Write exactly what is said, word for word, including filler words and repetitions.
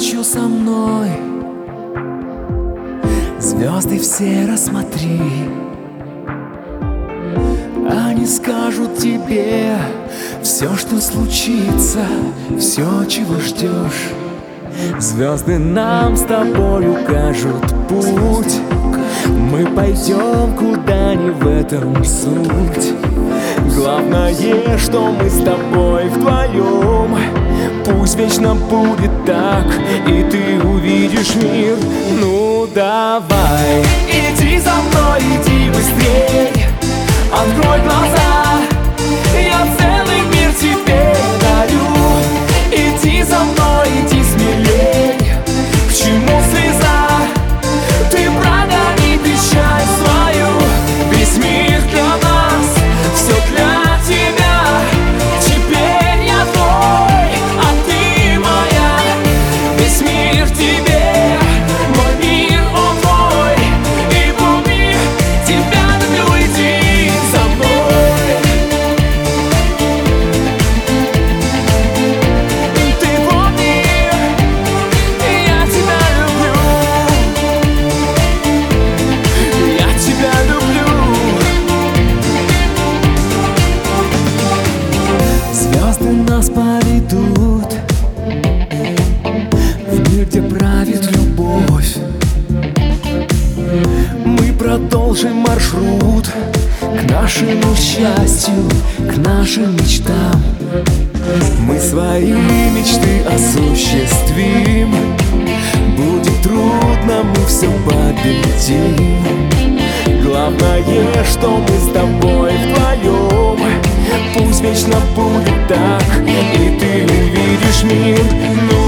ночью со мной. Звезды все рассмотри, они скажут тебе все, что случится, все, чего ждешь. Звезды нам с тобой укажут путь. Мы пойдем, куда ни в этом суть. Главное, что мы с тобой вдвоем. Пусть вечно будет так, и ты увидишь мир. Ну давай, иди за мной, иди быстрей. Открой глаза, я целый мир тебе дарю. Иди за мной, иди смелей. К чему слеза? Ты прогони печаль свою. Весь мир для нас, все для тебя. Теперь я твой, а ты моя. Весь мир тебе, мой мир, он твой. И помни, тебя люблю, иди за мной. Ты помни, я тебя люблю. Я тебя люблю. Звезды нас поведут в мир, где правит любовь. Мы продолжим маршрут к нашему счастью, к нашим мечтам. Мы свои мечты осуществим. Будет трудно, мы все победим. Главное, что мы с тобой вдвоем. Пусть вечно будет так, и ты увидишь мир. Ну